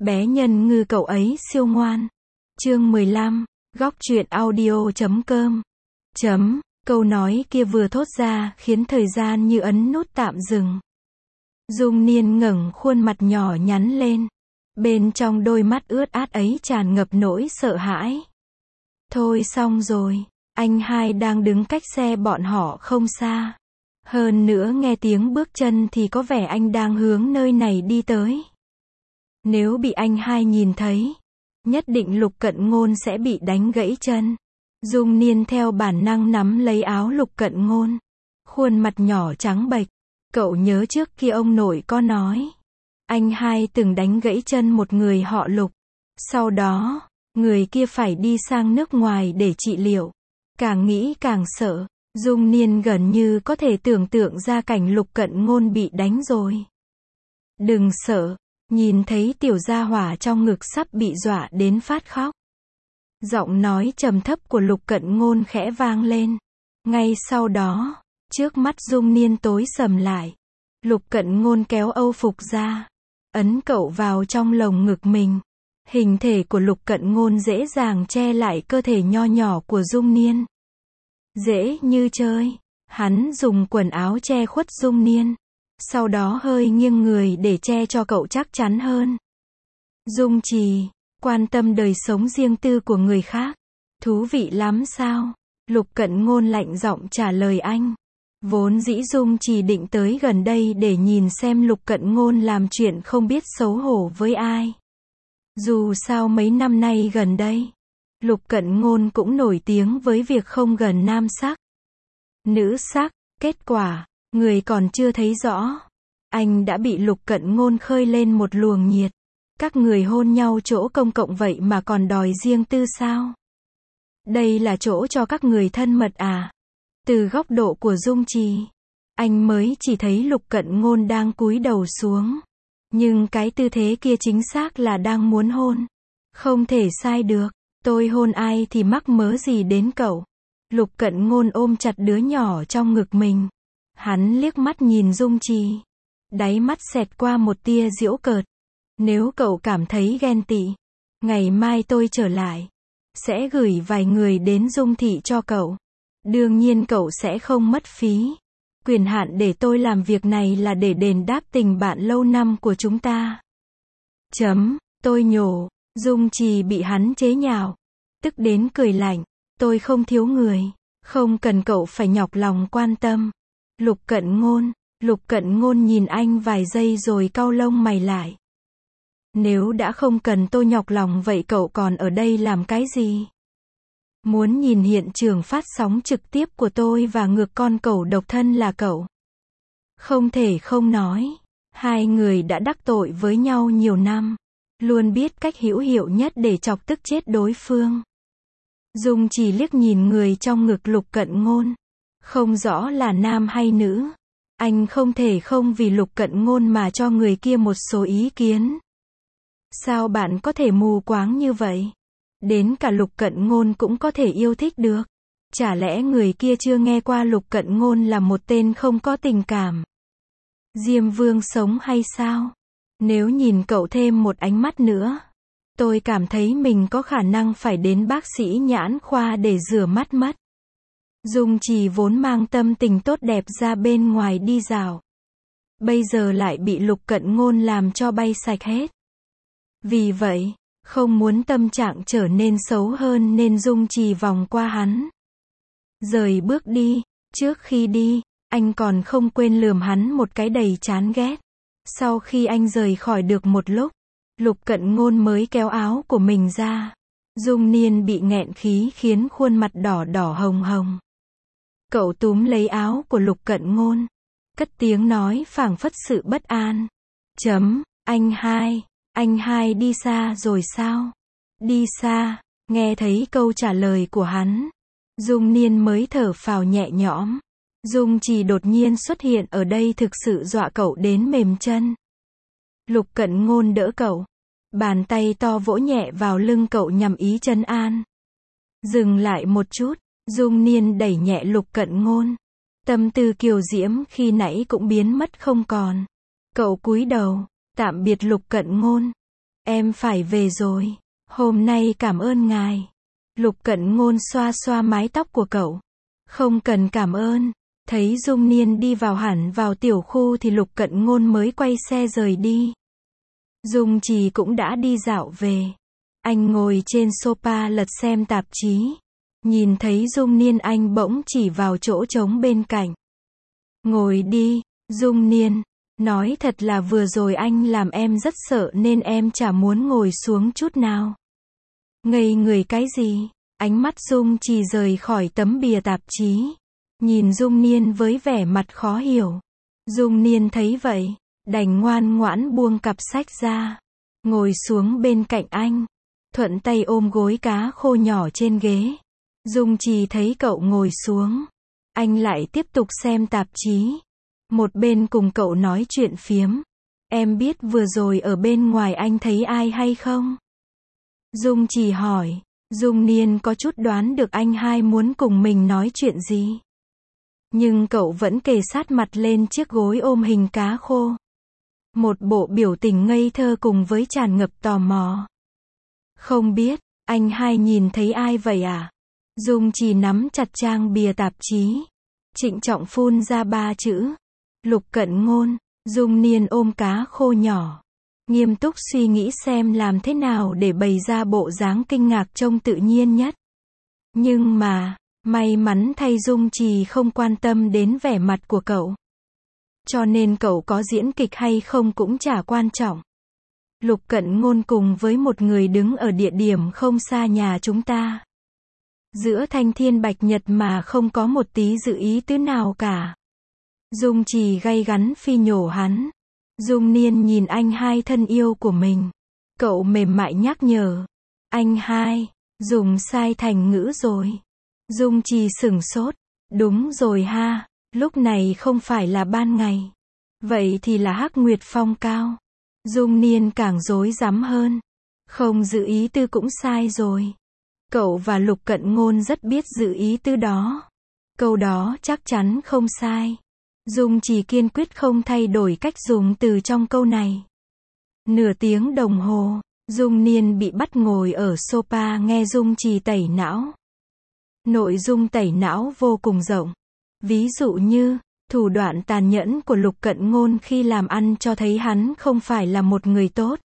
Bé nhân ngư cậu ấy siêu ngoan. Chương 15, góc truyện audio.com. Câu nói kia vừa thốt ra, khiến thời gian như ấn nút tạm dừng. Dung Niên ngẩng khuôn mặt nhỏ nhắn lên. Bên trong đôi mắt ướt át ấy tràn ngập nỗi sợ hãi. Thôi xong rồi, anh hai đang đứng cách xe bọn họ không xa. Hơn nữa nghe tiếng bước chân thì có vẻ anh đang hướng nơi này đi tới. Nếu bị anh hai nhìn thấy, nhất định Lục Cận Ngôn sẽ bị đánh gãy chân. Dung Niên theo bản năng nắm lấy áo Lục Cận Ngôn. Khuôn mặt nhỏ trắng bệch. Cậu nhớ trước kia ông nội có nói, anh hai từng đánh gãy chân một người họ Lục. Sau đó, người kia phải đi sang nước ngoài để trị liệu. Càng nghĩ càng sợ. Dung Niên gần như có thể tưởng tượng ra cảnh Lục Cận Ngôn bị đánh rồi. Đừng sợ. Nhìn thấy tiểu gia hỏa trong ngực sắp bị dọa đến phát khóc. Giọng nói trầm thấp của Lục Cận Ngôn khẽ vang lên. Ngay sau đó, trước mắt Dung Niên tối sầm lại. Lục Cận Ngôn kéo âu phục ra, ấn cậu vào trong lồng ngực mình. Hình thể của Lục Cận Ngôn dễ dàng che lại cơ thể nho nhỏ của Dung Niên. Dễ như chơi, hắn dùng quần áo che khuất Dung Niên. Sau đó hơi nghiêng người để che cho cậu chắc chắn hơn. Dung Trì, quan tâm đời sống riêng tư của người khác. Thú vị lắm sao? Lục Cận Ngôn lạnh giọng trả lời anh. Vốn dĩ Dung Trì định tới gần đây để nhìn xem Lục Cận Ngôn làm chuyện không biết xấu hổ với ai. Dù sao mấy năm nay gần đây, Lục Cận Ngôn cũng nổi tiếng với việc không gần nam sắc, nữ sắc. Kết quả, người còn chưa thấy rõ, anh đã bị Lục Cận Ngôn khơi lên một luồng nhiệt. Các người hôn nhau chỗ công cộng vậy mà còn đòi riêng tư sao? Đây là chỗ cho các người thân mật à? Từ góc độ của Dung Trì, anh mới chỉ thấy Lục Cận Ngôn đang cúi đầu xuống. Nhưng cái tư thế kia chính xác là đang muốn hôn. Không thể sai được. Tôi hôn ai thì mắc mớ gì đến cậu? Lục Cận Ngôn ôm chặt đứa nhỏ trong ngực mình. Hắn liếc mắt nhìn Dung Trì. Đáy mắt xẹt qua một tia giễu cợt. Nếu cậu cảm thấy ghen tị, ngày mai tôi trở lại, sẽ gửi vài người đến Dung Thị cho cậu. Đương nhiên cậu sẽ không mất phí. Quyền hạn để tôi làm việc này là để đền đáp tình bạn lâu năm của chúng ta. Tôi nhổ. Dung Trì bị hắn chế nhạo, tức đến cười lạnh. Tôi không thiếu người, không cần cậu phải nhọc lòng quan tâm. Lục Cận Ngôn nhìn anh vài giây rồi cau lông mày lại. Nếu đã không cần tôi nhọc lòng vậy cậu còn ở đây làm cái gì? Muốn nhìn hiện trường phát sóng trực tiếp của tôi và ngược con cẩu độc thân là cậu? Không thể không nói, hai người đã đắc tội với nhau nhiều năm, luôn biết cách hữu hiệu nhất để chọc tức chết đối phương. Dung chỉ liếc nhìn người trong ngực Lục Cận Ngôn, không rõ là nam hay nữ. Anh không thể không vì Lục Cận Ngôn mà cho người kia một số ý kiến. Sao bạn có thể mù quáng như vậy? Đến cả Lục Cận Ngôn cũng có thể yêu thích được. Chả lẽ người kia chưa nghe qua Lục Cận Ngôn là một tên không có tình cảm? Diêm Vương sống hay sao? Nếu nhìn cậu thêm một ánh mắt nữa, tôi cảm thấy mình có khả năng phải đến bác sĩ nhãn khoa để rửa mắt mất. Dung Trì vốn mang tâm tình tốt đẹp ra bên ngoài đi dạo, bây giờ lại bị Lục Cận Ngôn làm cho bay sạch hết. Vì vậy, không muốn tâm trạng trở nên xấu hơn nên Dung Trì vòng qua hắn. Rời bước đi. Trước khi đi, anh còn không quên lườm hắn một cái đầy chán ghét. Sau khi anh rời khỏi được một lúc, Lục Cận Ngôn mới kéo áo của mình ra. Dung Niên bị nghẹn khí khiến khuôn mặt đỏ đỏ hồng hồng. Cậu túm lấy áo của Lục Cận Ngôn, cất tiếng nói phảng phất sự bất an. Anh hai đi xa rồi sao? Đi xa. Nghe thấy câu trả lời của hắn, Dung Niên mới thở phào nhẹ nhõm. Dung Trì đột nhiên xuất hiện ở đây thực sự dọa cậu đến mềm chân. Lục Cận Ngôn đỡ cậu, bàn tay to vỗ nhẹ vào lưng cậu nhằm ý trấn an. Dừng lại một chút. Dung Niên đẩy nhẹ Lục Cận Ngôn. Tâm tư kiều diễm khi nãy cũng biến mất không còn. Cậu cúi đầu, tạm biệt Lục Cận Ngôn. Em phải về rồi. Hôm nay cảm ơn ngài. Lục Cận Ngôn xoa xoa mái tóc của cậu. Không cần cảm ơn. Thấy Dung Niên đi vào hẳn vào tiểu khu thì Lục Cận Ngôn mới quay xe rời đi. Dung Trì cũng đã đi dạo về. Anh ngồi trên sofa lật xem tạp chí. Nhìn thấy Dung Niên anh bỗng chỉ vào chỗ trống bên cạnh. Ngồi đi, Dung Niên. Nói thật là vừa rồi anh làm em rất sợ nên em chả muốn ngồi xuống chút nào. Ngây người cái gì? Ánh mắt Dung Trì rời khỏi tấm bìa tạp chí. Nhìn Dung Niên với vẻ mặt khó hiểu. Dung Niên thấy vậy, đành ngoan ngoãn buông cặp sách ra. Ngồi xuống bên cạnh anh. Thuận tay ôm gối cá khô nhỏ trên ghế. Dung Trì thấy cậu ngồi xuống. Anh lại tiếp tục xem tạp chí. Một bên cùng cậu nói chuyện phiếm. Em biết vừa rồi ở bên ngoài anh thấy ai hay không? Dung Trì hỏi. Dung Niên có chút đoán được anh hai muốn cùng mình nói chuyện gì. Nhưng cậu vẫn kề sát mặt lên chiếc gối ôm hình cá khô. Một bộ biểu tình ngây thơ cùng với tràn ngập tò mò. Không biết, anh hai nhìn thấy ai vậy à? Dung Trì nắm chặt trang bìa tạp chí. Trịnh trọng phun ra 3 chữ. Lục Cận Ngôn. Dung Niên ôm cá khô nhỏ. Nghiêm túc suy nghĩ xem làm thế nào để bày ra bộ dáng kinh ngạc trông tự nhiên nhất. Nhưng mà, may mắn thay Dung Trì không quan tâm đến vẻ mặt của cậu. Cho nên cậu có diễn kịch hay không cũng chả quan trọng. Lục Cận Ngôn cùng với một người đứng ở địa điểm không xa nhà chúng ta. Giữa thanh thiên bạch nhật mà không có một tí dự ý tứ nào cả. Dung Trì gay gắn phi nhổ hắn. Dung Niên nhìn anh hai thân yêu của mình. Cậu mềm mại nhắc nhở. Anh hai, dùng sai thành ngữ rồi. Dung Trì sửng sốt. Đúng rồi ha, lúc này không phải là ban ngày. Vậy thì là hắc nguyệt phong cao. Dung Niên càng rối rắm hơn. Không giữ ý tư cũng sai rồi. Cậu và Lục Cận Ngôn rất biết giữ ý tư đó. Câu đó chắc chắn không sai. Dung Trì kiên quyết không thay đổi cách dùng từ trong câu này. Nửa tiếng đồng hồ, Dung Niên bị bắt ngồi ở sofa nghe Dung Trì tẩy não. Nội dung tẩy não vô cùng rộng. Ví dụ như, thủ đoạn tàn nhẫn của Lục Cận Ngôn khi làm ăn cho thấy hắn không phải là một người tốt.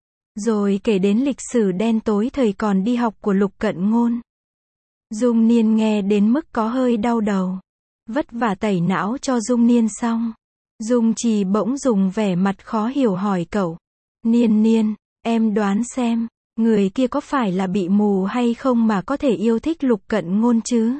Rồi kể đến lịch sử đen tối thời còn đi học của Lục Cận Ngôn. Dung Niên nghe đến mức có hơi đau đầu. Vất vả tẩy não cho Dung Niên xong. Dung Trì bỗng dùng vẻ mặt khó hiểu hỏi cậu. Niên, em đoán xem, người kia có phải là bị mù hay không mà có thể yêu thích Lục Cận Ngôn chứ?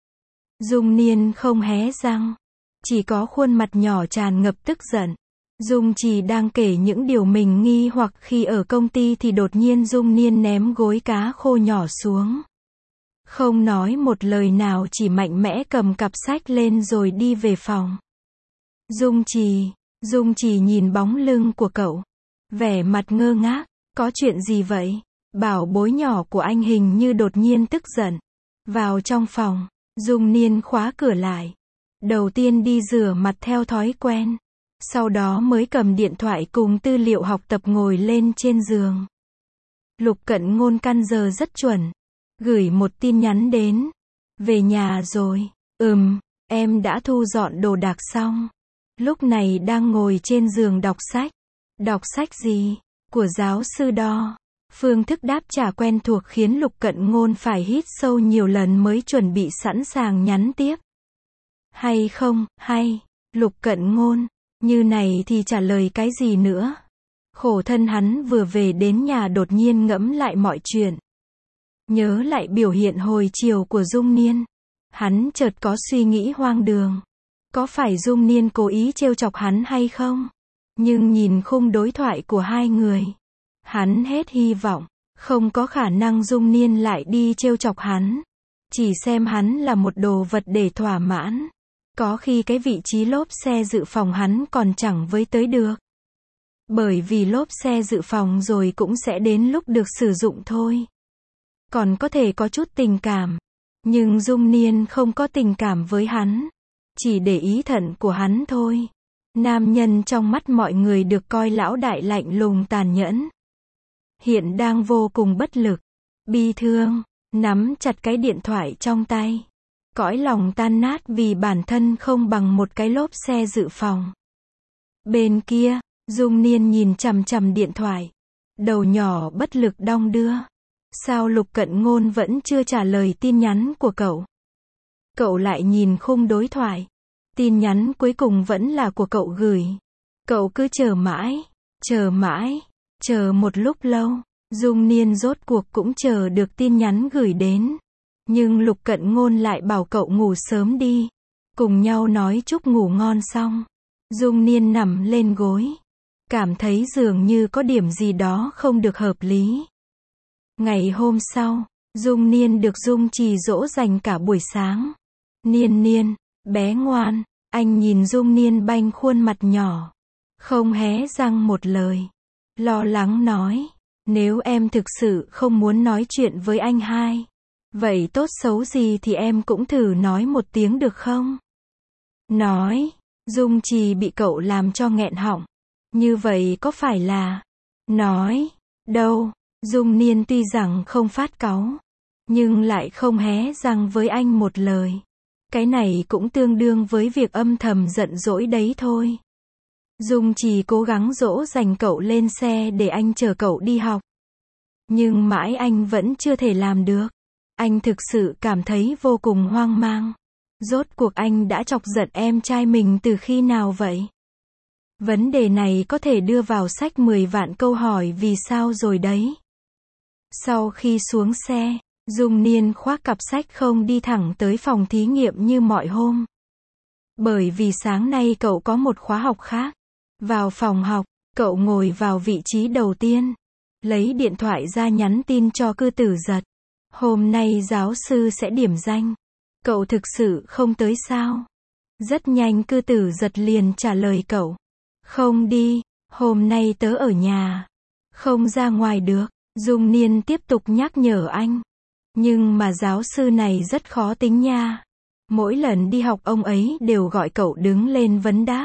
Dung Niên không hé răng. Chỉ có khuôn mặt nhỏ tràn ngập tức giận. Dung Trì đang kể những điều mình nghi hoặc khi ở công ty thì đột nhiên Dung Niên ném gối cá khô nhỏ xuống. Không nói một lời nào chỉ mạnh mẽ cầm cặp sách lên rồi đi về phòng. Dung Trì nhìn bóng lưng của cậu. Vẻ mặt ngơ ngác, có chuyện gì vậy? Bảo bối nhỏ của anh hình như đột nhiên tức giận. Vào trong phòng, Dung Niên khóa cửa lại. Đầu tiên đi rửa mặt theo thói quen. Sau đó mới cầm điện thoại cùng tư liệu học tập ngồi lên trên giường. Lục Cận Ngôn căn giờ rất chuẩn. Gửi một tin nhắn đến. Về nhà rồi. Em đã thu dọn đồ đạc xong. Lúc này đang ngồi trên giường đọc sách. Đọc sách gì? Của giáo sư Đo. Phương thức đáp trả quen thuộc khiến Lục Cận Ngôn phải hít sâu nhiều lần mới chuẩn bị sẵn sàng nhắn tiếp. Hay không, hay. Lục Cận Ngôn. Như này thì trả lời cái gì nữa? Khổ thân hắn vừa về đến nhà đột nhiên ngẫm lại mọi chuyện. Nhớ lại biểu hiện hồi chiều của Dung Niên. Hắn chợt có suy nghĩ hoang đường. Có phải Dung Niên cố ý trêu chọc hắn hay không? Nhưng nhìn khung đối thoại của hai người, hắn hết hy vọng. Không có khả năng Dung Niên lại đi trêu chọc hắn. Chỉ xem hắn là một đồ vật để thỏa mãn. Có khi cái vị trí lốp xe dự phòng hắn còn chẳng với tới được. Bởi vì lốp xe dự phòng rồi cũng sẽ đến lúc được sử dụng thôi. Còn có thể có chút tình cảm. Nhưng Dung Niên không có tình cảm với hắn. Chỉ để ý thận của hắn thôi. Nam nhân trong mắt mọi người được coi lão đại lạnh lùng tàn nhẫn. hiện đang vô cùng bất lực, bi thương, nắm chặt cái điện thoại trong tay. Cõi lòng tan nát vì bản thân không bằng một cái lốp xe dự phòng. Bên kia, Dung Niên nhìn chằm chằm điện thoại. Đầu nhỏ bất lực đong đưa. Sao Lục Cận Ngôn vẫn chưa trả lời tin nhắn của cậu? Cậu lại nhìn khung đối thoại. Tin nhắn cuối cùng vẫn là của cậu gửi. Cậu cứ chờ mãi, chờ một lúc lâu. Dung Niên rốt cuộc cũng chờ được tin nhắn gửi đến. Nhưng Lục Cận Ngôn lại bảo cậu ngủ sớm đi. Cùng nhau nói chúc ngủ ngon xong. Dung Niên nằm lên gối. Cảm thấy dường như có điểm gì đó không được hợp lý. Ngày hôm sau, Dung Niên được Dung Trì dỗ dành cả buổi sáng. Niên Niên, bé ngoan, anh nhìn Dung Niên banh khuôn mặt nhỏ. Không hé răng một lời. Lo lắng nói, nếu em thực sự không muốn nói chuyện với anh hai, vậy tốt xấu gì thì em cũng thử nói một tiếng được không? Nói, Dung Trì bị cậu làm cho nghẹn họng. Như vậy có phải là... Nói, đâu, Dung Niên tuy rằng không phát cáu, nhưng lại không hé răng với anh một lời. Cái này cũng tương đương với việc âm thầm giận dỗi đấy thôi. Dung Trì cố gắng dỗ dành cậu lên xe để anh chở cậu đi học. Nhưng mãi anh vẫn chưa thể làm được. Anh thực sự cảm thấy vô cùng hoang mang. Rốt cuộc anh đã chọc giận em trai mình từ khi nào vậy? Vấn đề này có thể đưa vào sách 10 vạn câu hỏi vì sao rồi đấy. Sau khi xuống xe, Dung Niên khoác cặp sách không đi thẳng tới phòng thí nghiệm như mọi hôm. Bởi vì sáng nay cậu có một khóa học khác. Vào phòng học, cậu ngồi vào vị trí đầu tiên. Lấy điện thoại ra nhắn tin cho Cư Tử Giật. Hôm nay giáo sư sẽ điểm danh. Cậu thực sự không tới sao? Rất nhanh Cư Tử Giật liền trả lời cậu. Không đi, hôm nay tớ ở nhà. Không ra ngoài được. Dung Niên tiếp tục nhắc nhở anh. Nhưng mà giáo sư này rất khó tính nha. Mỗi lần đi học ông ấy đều gọi cậu đứng lên vấn đáp.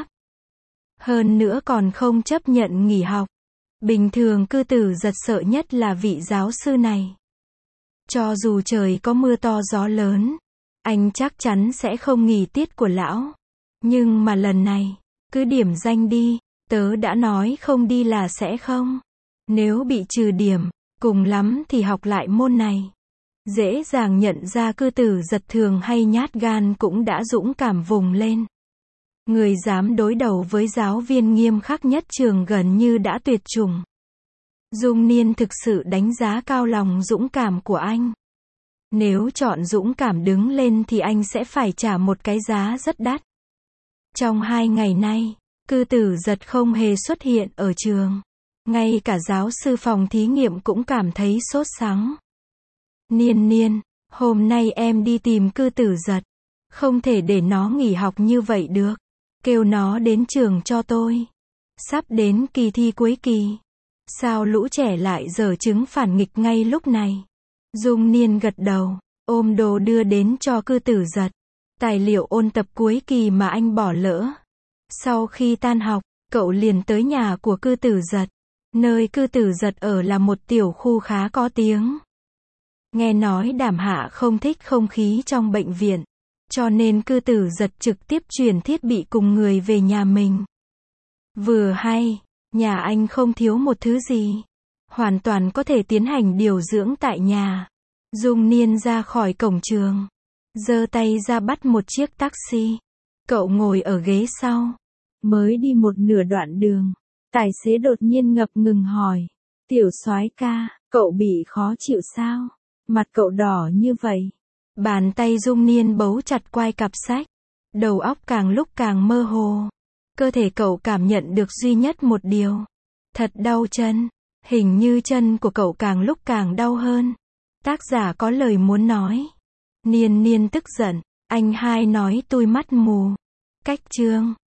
Hơn nữa còn không chấp nhận nghỉ học. Bình thường Cư Tử Giật sợ nhất là vị giáo sư này. Cho dù trời có mưa to gió lớn, anh chắc chắn sẽ không nghỉ tiết của lão. Nhưng mà lần này, cứ điểm danh đi, tớ đã nói không đi là sẽ không. Nếu bị trừ điểm, cùng lắm thì học lại môn này. Dễ dàng nhận ra Cư Tử Giật thường hay nhát gan cũng đã dũng cảm vùng lên. Người dám đối đầu với giáo viên nghiêm khắc nhất trường gần như đã tuyệt chủng. Dung Niên thực sự đánh giá cao lòng dũng cảm của anh. Nếu chọn dũng cảm đứng lên thì anh sẽ phải trả một cái giá rất đắt. Trong 2 ngày nay, Cư Tử Giật không hề xuất hiện ở trường. Ngay cả giáo sư phòng thí nghiệm cũng cảm thấy sốt sắng. Niên Niên, hôm nay em đi tìm Cư Tử Giật. Không thể để nó nghỉ học như vậy được. Kêu nó đến trường cho tôi. Sắp đến kỳ thi cuối kỳ. Sao lũ trẻ lại giở trứng phản nghịch ngay lúc này? Dung Niên gật đầu, ôm đồ đưa đến cho Cư Tử Giật. Tài liệu ôn tập cuối kỳ mà anh bỏ lỡ. Sau khi tan học, cậu liền tới nhà của Cư Tử Giật. Nơi Cư Tử Giật ở là một tiểu khu khá có tiếng. Nghe nói Đàm Hạ không thích không khí trong bệnh viện. Cho nên Cư Tử Giật trực tiếp chuyển thiết bị cùng người về nhà mình. Vừa hay, nhà anh không thiếu một thứ gì. Hoàn toàn có thể tiến hành điều dưỡng tại nhà. Dung Niên ra khỏi cổng trường. Giơ tay ra bắt một chiếc taxi. Cậu ngồi ở ghế sau. Mới đi một nửa đoạn đường. Tài xế đột nhiên ngập ngừng hỏi. Tiểu soái ca, cậu bị khó chịu sao? Mặt cậu đỏ như vậy. Bàn tay Dung Niên bấu chặt quai cặp sách. Đầu óc càng lúc càng mơ hồ. Cơ thể cậu cảm nhận được duy nhất một điều. Thật đau chân. Hình như chân của cậu càng lúc càng đau hơn. Tác giả có lời muốn nói. Niên Niên tức giận. Anh hai nói tôi mắt mù. Cách chương.